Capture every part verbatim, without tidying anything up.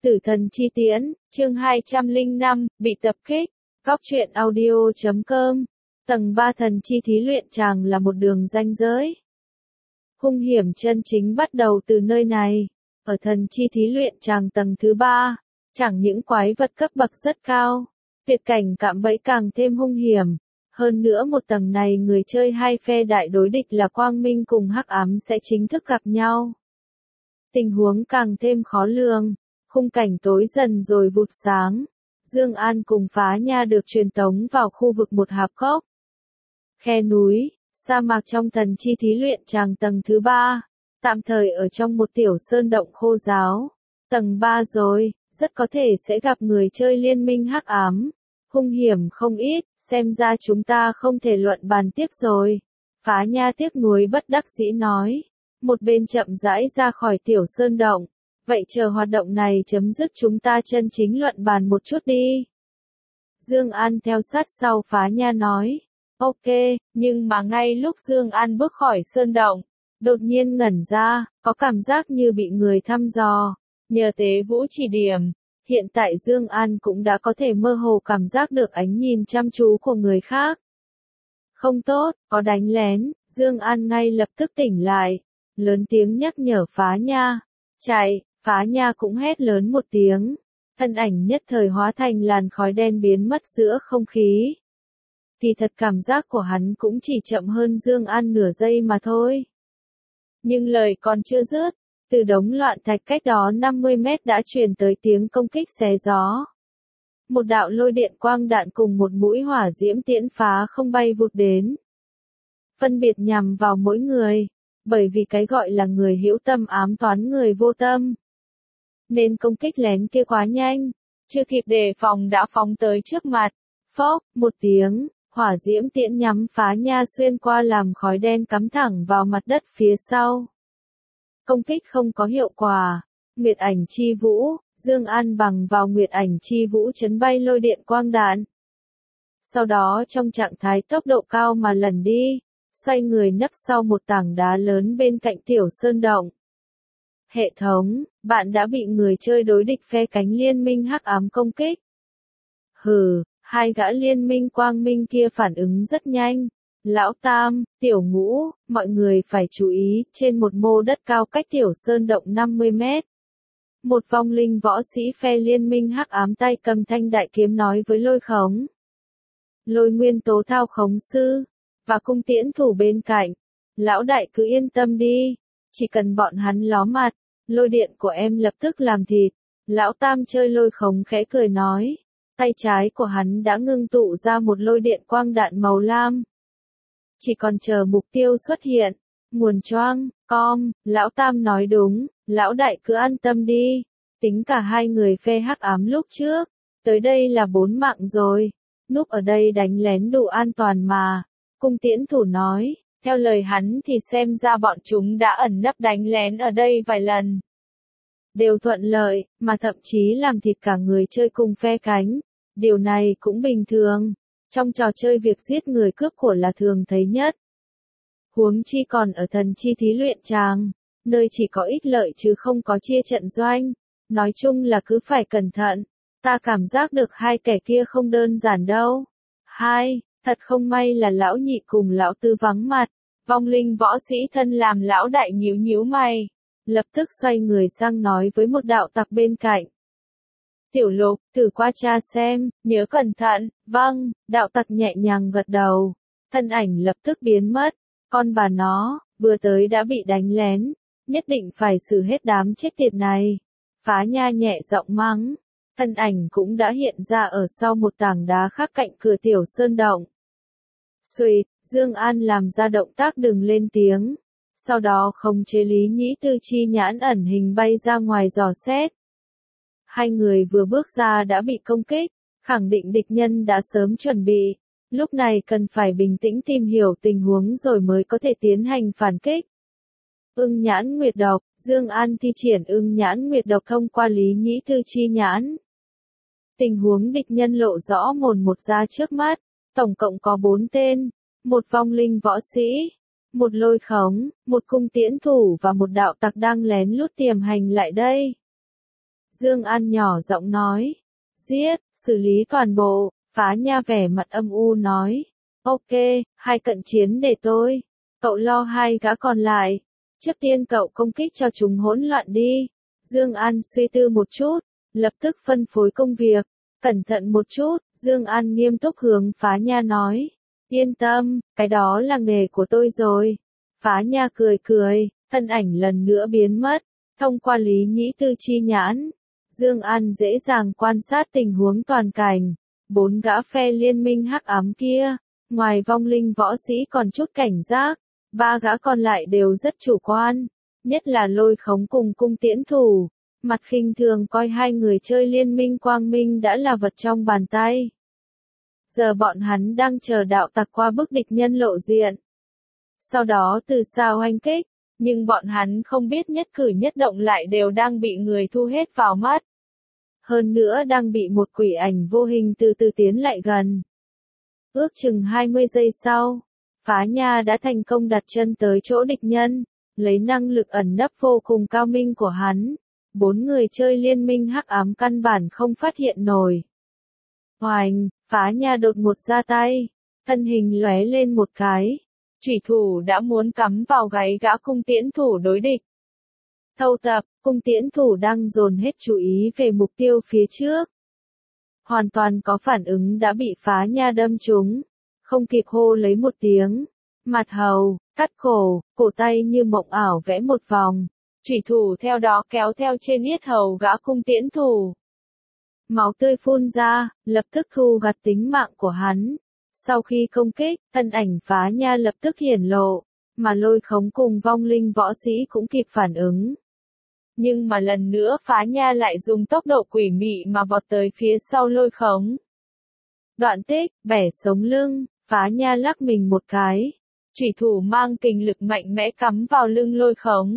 Tử thần chi tiễn, chương hai trăm lẻ năm, bị tập kích. Góc truyện audio chấm com. Tầng ba thần chi thí luyện tràng là một đường ranh giới. Hung hiểm chân chính bắt đầu từ nơi này. Ở thần chi thí luyện tràng tầng thứ ba, chẳng những quái vật cấp bậc rất cao, tuyệt cảnh cạm bẫy càng thêm hung hiểm. Hơn nữa một tầng này người chơi hai phe đại đối địch là Quang Minh cùng Hắc Ám sẽ chính thức gặp nhau. Tình huống càng thêm khó lường. Khung cảnh tối dần rồi vụt sáng. Dương An cùng Phá Nha được truyền tống vào khu vực một hạp cốc. Khe núi, sa mạc trong thần chi thí luyện tràng tầng thứ ba. Tạm thời ở trong một tiểu sơn động khô ráo. Tầng ba rồi, rất có thể sẽ gặp người chơi liên minh Hắc Ám. Hung hiểm không ít, xem ra chúng ta không thể luận bàn tiếp rồi. Phá Nha tiếc nuối bất đắc dĩ nói. Một bên chậm rãi ra khỏi tiểu sơn động. Vậy chờ hoạt động này chấm dứt chúng ta chân chính luận bàn một chút đi. Dương An theo sát sau Phá Nha nói. Ok, nhưng mà ngay lúc Dương An bước khỏi sơn động, đột nhiên ngẩn ra, có cảm giác như bị người thăm dò. Nhờ Tế Vũ chỉ điểm, hiện tại Dương An cũng đã có thể mơ hồ cảm giác được ánh nhìn chăm chú của người khác. Không tốt, có đánh lén, Dương An ngay lập tức tỉnh lại, lớn tiếng nhắc nhở Phá Nha. Chạy! Phá Nha cũng hét lớn một tiếng, thân ảnh nhất thời hóa thành làn khói đen biến mất giữa không khí. Kỳ thật cảm giác của hắn cũng chỉ chậm hơn Dương An nửa giây mà thôi. Nhưng lời còn chưa dứt, từ đống loạn thạch cách đó năm mươi mét đã truyền tới tiếng công kích xé gió. Một đạo lôi điện quang đạn cùng một mũi hỏa diễm tiễn phá không bay vụt đến. Phân biệt nhằm vào mỗi người, bởi vì cái gọi là người hữu tâm ám toán người vô tâm. Nên công kích lén kia quá nhanh, chưa kịp đề phòng đã phóng tới trước mặt. Phốc, một tiếng, hỏa diễm tiễn nhắm Phá Nha xuyên qua làm khói đen cắm thẳng vào mặt đất phía sau. Công kích không có hiệu quả. Nguyệt ảnh chi vũ, Dương An bằng vào Nguyệt ảnh chi vũ chấn bay lôi điện quang đạn. Sau đó trong trạng thái tốc độ cao mà lần đi, xoay người nấp sau một tảng đá lớn bên cạnh tiểu sơn động. Hệ thống, bạn đã bị người chơi đối địch phe cánh liên minh Hắc Ám công kích. Hừ, hai gã liên minh Quang Minh kia phản ứng rất nhanh. Lão Tam, Tiểu Ngũ, mọi người phải chú ý, trên một mô đất cao cách tiểu sơn động năm mươi mét. Một vong linh võ sĩ phe liên minh Hắc Ám tay cầm thanh đại kiếm nói với Lôi Khống. Lôi nguyên tố thao khống sư, và cung tiễn thủ bên cạnh. Lão đại cứ yên tâm đi, chỉ cần bọn hắn ló mặt. Lôi điện của em lập tức làm thịt. Lão Tam chơi Lôi Khống khẽ cười nói. Tay trái của hắn đã ngưng tụ ra một lôi điện quang đạn màu lam. Chỉ còn chờ mục tiêu xuất hiện. Nguồn choang, com, Lão Tam nói đúng, lão đại cứ an tâm đi. Tính cả hai người phe Hắc Ám lúc trước. Tới đây là bốn mạng rồi. Núp ở đây đánh lén đủ an toàn mà. Cung tiễn thủ nói. Theo lời hắn thì xem ra bọn chúng đã ẩn nấp đánh lén ở đây vài lần. Đều thuận lợi, mà thậm chí làm thịt cả người chơi cùng phe cánh. Điều này cũng bình thường. Trong trò chơi việc giết người cướp của là thường thấy nhất. Huống chi còn ở thần chi thí luyện tràng, nơi chỉ có ích lợi chứ không có chia trận doanh. Nói chung là cứ phải cẩn thận. Ta cảm giác được hai kẻ kia không đơn giản đâu. Hai. Thật không may là lão nhị cùng lão tư vắng mặt. Vong linh võ sĩ thân làm lão đại nhíu nhíu mày. Lập tức xoay người sang nói với một đạo tặc bên cạnh. Tiểu Lục, thử qua tra xem, nhớ cẩn thận. Vâng, đạo tặc nhẹ nhàng gật đầu. Thân ảnh lập tức biến mất. Con bà nó, vừa tới đã bị đánh lén. Nhất định phải xử hết đám chết tiệt này. Phá Nha nhẹ giọng mắng. Thân ảnh cũng đã hiện ra ở sau một tảng đá khác cạnh cửa tiểu sơn động. Xuỵt, Dương An làm ra động tác đừng lên tiếng. Sau đó khống chế Lý Nhĩ Tư chi nhãn ẩn hình bay ra ngoài dò xét. Hai người vừa bước ra đã bị công kích, khẳng định địch nhân đã sớm chuẩn bị. Lúc này cần phải bình tĩnh tìm hiểu tình huống rồi mới có thể tiến hành phản kích. Ưng nhãn nguyệt độc, Dương An thi triển ưng nhãn nguyệt độc thông qua Lý Nhĩ Tư chi nhãn. Tình huống địch nhân lộ rõ mồn một ra trước mắt. Tổng cộng có bốn tên, một vong linh võ sĩ, một lôi khống, một cung tiễn thủ và một đạo tặc đang lén lút tiềm hành lại đây. Dương An nhỏ giọng nói. Giết, xử lý toàn bộ, Phá Nha vẻ mặt âm u nói. Ok, hai cận chiến để tôi. Cậu lo hai gã còn lại. Trước tiên cậu công kích cho chúng hỗn loạn đi. Dương An suy tư một chút, lập tức phân phối công việc. Cẩn thận một chút, Dương An nghiêm túc hướng Phá Nha nói. Yên tâm, cái đó là nghề của tôi rồi. Phá Nha cười cười, thân ảnh lần nữa biến mất. Thông qua Lý Nhĩ Tư chi nhãn, Dương An dễ dàng quan sát tình huống toàn cảnh. Bốn gã phe liên minh hắc ám kia, ngoài vong linh võ sĩ còn chút cảnh giác, ba gã còn lại đều rất chủ quan, nhất là Lôi Khống cùng Cung Tiễn Thủ, mặt khinh thường coi hai người chơi liên minh quang minh đã là vật trong bàn tay. Giờ bọn hắn đang chờ đạo tặc qua bức địch nhân lộ diện. Sau đó từ xa oanh kích, nhưng bọn hắn không biết nhất cử nhất động lại đều đang bị người thu hết vào mắt. Hơn nữa đang bị một quỷ ảnh vô hình từ từ tiến lại gần. Ước chừng hai mươi giây sau, Phá Nha đã thành công đặt chân tới chỗ địch nhân, lấy năng lực ẩn nấp vô cùng cao minh của hắn. Bốn người chơi liên minh hắc ám căn bản không phát hiện nổi. Oành, Phá Nha đột ngột ra tay, thân hình lóe lên một cái, chủy thủ đã muốn cắm vào gáy gã cung tiễn thủ đối địch. Thâu tập, cung tiễn thủ đang dồn hết chú ý về mục tiêu phía trước. Hoàn toàn có phản ứng đã bị Phá Nha đâm trúng, không kịp hô lấy một tiếng. Mặt hầu, cắt cổ, cổ tay như mộng ảo vẽ một vòng, chủy thủ theo đó kéo theo trên yết hầu gã cung tiễn thủ. Máu tươi phun ra, lập tức thu gặt tính mạng của hắn. Sau khi công kích, thân ảnh Phá Nha lập tức hiển lộ, mà Lôi Khống cùng vong linh võ sĩ cũng kịp phản ứng. Nhưng mà lần nữa Phá Nha lại dùng tốc độ quỷ mị mà vọt tới phía sau Lôi Khống. Đoạn tích, bẻ sống lưng, Phá Nha lắc mình một cái. Chủy thủ mang kình lực mạnh mẽ cắm vào lưng Lôi Khống.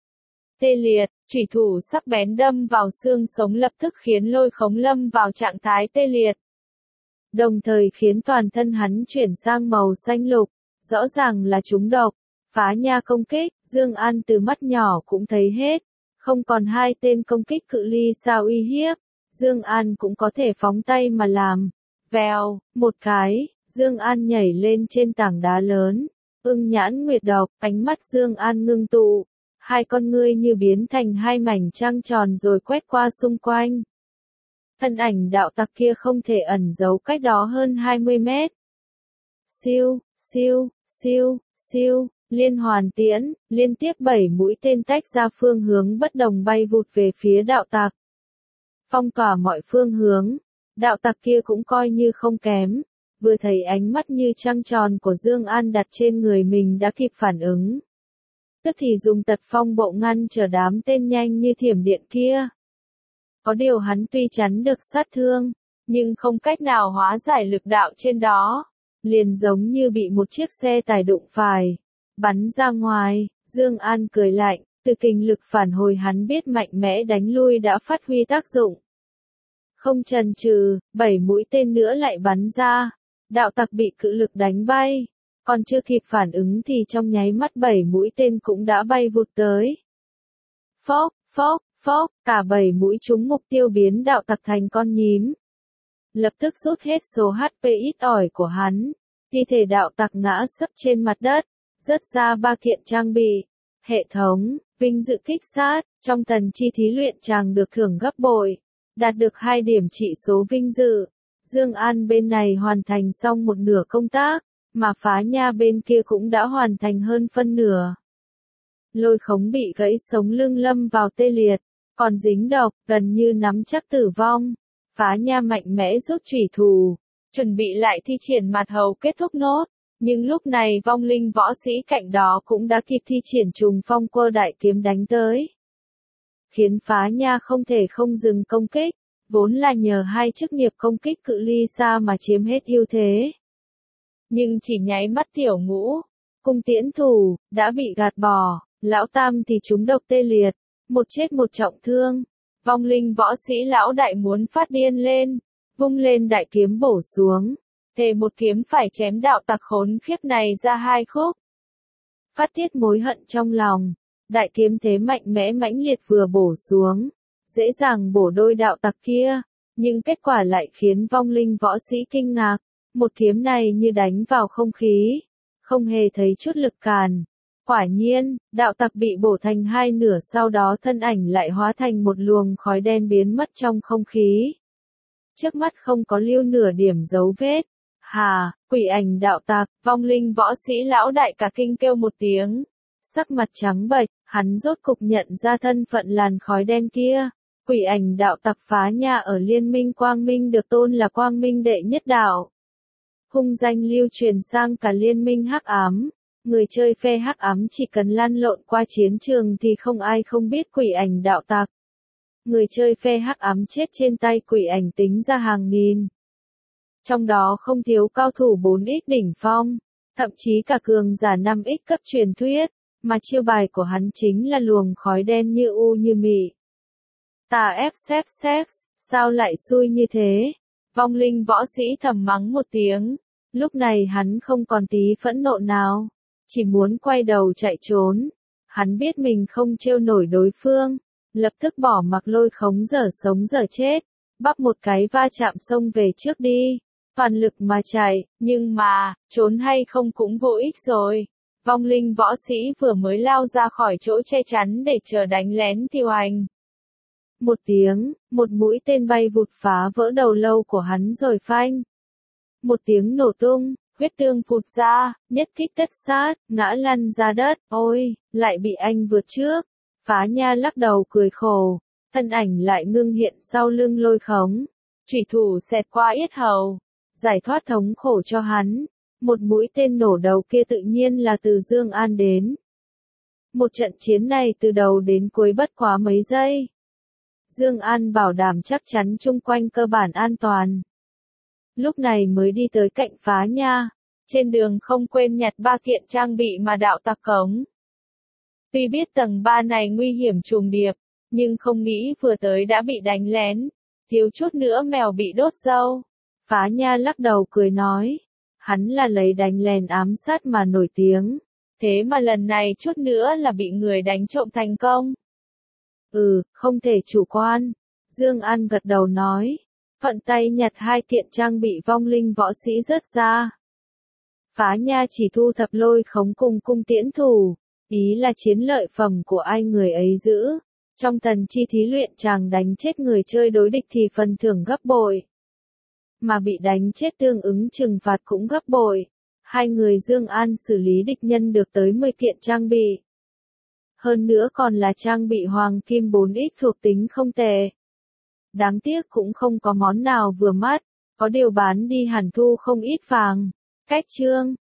Tê liệt, chủy thủ sắc bén đâm vào xương sống lập tức khiến Lôi Khống lâm vào trạng thái tê liệt. Đồng thời khiến toàn thân hắn chuyển sang màu xanh lục, rõ ràng là trúng độc. Phá Nha công kích, Dương An từ mắt nhỏ cũng thấy hết. Không còn hai tên công kích cự ly xa uy hiếp, Dương An cũng có thể phóng tay mà làm. Vèo, một cái, Dương An nhảy lên trên tảng đá lớn. Ưng nhãn nguyệt độc, ánh mắt Dương An ngưng tụ. Hai con ngươi như biến thành hai mảnh trăng tròn rồi quét qua xung quanh. Thân ảnh đạo tặc kia không thể ẩn giấu cách đó hơn hai mươi mét. Siêu, siêu, siêu, siêu. Liên hoàn tiễn, liên tiếp bảy mũi tên tách ra phương hướng bất đồng bay vụt về phía đạo tặc. Phong tỏa mọi phương hướng, đạo tặc kia cũng coi như không kém, vừa thấy ánh mắt như trăng tròn của Dương An đặt trên người mình đã kịp phản ứng. Tức thì dùng tật phong bộ ngăn trở đám tên nhanh như thiểm điện kia. Có điều hắn tuy chắn được sát thương, nhưng không cách nào hóa giải lực đạo trên đó, liền giống như bị một chiếc xe tải đụng phải. Bắn ra ngoài, Dương An cười lạnh, từ kình lực phản hồi hắn biết mạnh mẽ đánh lui đã phát huy tác dụng. Không chần chừ, bảy mũi tên nữa lại bắn ra, đạo tặc bị cự lực đánh bay, còn chưa kịp phản ứng thì trong nháy mắt bảy mũi tên cũng đã bay vụt tới. Phốc, phốc, phốc, cả bảy mũi trúng mục tiêu biến đạo tặc thành con nhím. Lập tức rút hết số hát pê ít ỏi của hắn, thi thể đạo tặc ngã sấp trên mặt đất. Rớt ra ba kiện trang bị, hệ thống, vinh dự kích sát, trong tần chi thí luyện chàng được thưởng gấp bội, đạt được hai điểm trị số vinh dự. Dương An bên này hoàn thành xong một nửa công tác, mà Phá Nha bên kia cũng đã hoàn thành hơn phân nửa. Lôi Khống bị gãy sống lưng lâm vào tê liệt, còn dính độc, gần như nắm chắc tử vong. Phá Nha mạnh mẽ rút chủy thủ, chuẩn bị lại thi triển mặt hầu kết thúc nốt. Nhưng lúc này vong linh võ sĩ cạnh đó cũng đã kịp thi triển trùng phong quơ đại kiếm đánh tới. Khiến Phá Nha không thể không dừng công kích, vốn là nhờ hai chức nghiệp công kích cự ly xa mà chiếm hết ưu thế. Nhưng chỉ nháy mắt tiểu ngũ, cung tiễn thủ, đã bị gạt bỏ, lão tam thì trúng độc tê liệt, một chết một trọng thương. Vong linh võ sĩ lão đại muốn phát điên lên, vung lên đại kiếm bổ xuống. Thề một kiếm phải chém đạo tặc khốn khiếp này ra hai khúc. Phát tiết mối hận trong lòng, đại kiếm thế mạnh mẽ mãnh liệt vừa bổ xuống, dễ dàng bổ đôi đạo tặc kia, nhưng kết quả lại khiến vong linh võ sĩ kinh ngạc, một kiếm này như đánh vào không khí, không hề thấy chút lực càn. Quả nhiên, đạo tặc bị bổ thành hai nửa, sau đó thân ảnh lại hóa thành một luồng khói đen biến mất trong không khí. Trước mắt không có lưu nửa điểm dấu vết. Hà, quỷ ảnh đạo tặc, vong linh võ sĩ lão đại cả kinh kêu một tiếng. Sắc mặt trắng bệch, hắn rốt cục nhận ra thân phận làn khói đen kia. Quỷ ảnh đạo tặc phá nhà ở Liên minh Quang Minh được tôn là Quang Minh đệ nhất đạo. Hung danh lưu truyền sang cả Liên minh hắc ám. Người chơi phe hắc ám chỉ cần lăn lộn qua chiến trường thì không ai không biết quỷ ảnh đạo tặc. Người chơi phe hắc ám chết trên tay quỷ ảnh tính ra hàng nghìn. Trong đó không thiếu cao thủ bốn x đỉnh phong, thậm chí cả cường giả năm x cấp truyền thuyết, mà chiêu bài của hắn chính là luồng khói đen như u như mị. Tà ép xếp sex, sao lại xui như thế? Vong linh võ sĩ thầm mắng một tiếng, lúc này hắn không còn tí phẫn nộ nào, chỉ muốn quay đầu chạy trốn. Hắn biết mình không trêu nổi đối phương, lập tức bỏ mặc lôi khống dở sống dở chết, bắp một cái va chạm xông về trước đi, toàn lực mà chạy, nhưng mà, trốn hay không cũng vô ích rồi. Vong linh võ sĩ vừa mới lao ra khỏi chỗ che chắn để chờ đánh lén thì oành. Một tiếng, một mũi tên bay vụt phá vỡ đầu lâu của hắn rồi phanh. Một tiếng nổ tung, huyết tương phụt ra, nhất kích tất sát, ngã lăn ra đất, ôi, lại bị anh vượt trước. Phá nha lắc đầu cười khổ, thân ảnh lại ngưng hiện sau lưng lôi khống. Chủy thủ xẹt qua yết hầu, giải thoát thống khổ cho hắn. Một mũi tên nổ đầu kia tự nhiên là từ Dương An đến. Một trận chiến này từ đầu đến cuối bất quá mấy giây. Dương An bảo đảm chắc chắn chung quanh cơ bản an toàn. Lúc này mới đi tới cạnh phá nha, trên đường không quên nhặt ba kiện trang bị mà đạo tặc cống. Tuy biết tầng ba này nguy hiểm trùng điệp, nhưng không nghĩ vừa tới đã bị đánh lén, thiếu chút nữa mèo bị đốt râu. Phá nha lắc đầu cười nói, hắn là lấy đánh lén ám sát mà nổi tiếng, thế mà lần này chút nữa là bị người đánh trộm thành công. Ừ, không thể chủ quan. Dương An gật đầu nói, thuận tay nhặt hai kiện trang bị vong linh võ sĩ rớt ra. Phá nha chỉ thu thập lôi khống cùng cung tiễn thủ, ý là chiến lợi phẩm của ai người ấy giữ. Trong thần chi thí luyện chàng đánh chết người chơi đối địch thì phần thưởng gấp bội, mà bị đánh chết tương ứng trừng phạt cũng gấp bội. Hai người Dương An xử lý địch nhân được tới mười kiện trang bị. Hơn nữa còn là trang bị hoàng kim bốn x thuộc tính không tệ. Đáng tiếc cũng không có món nào vừa mắt, có điều bán đi hẳn thu không ít vàng. Cách chương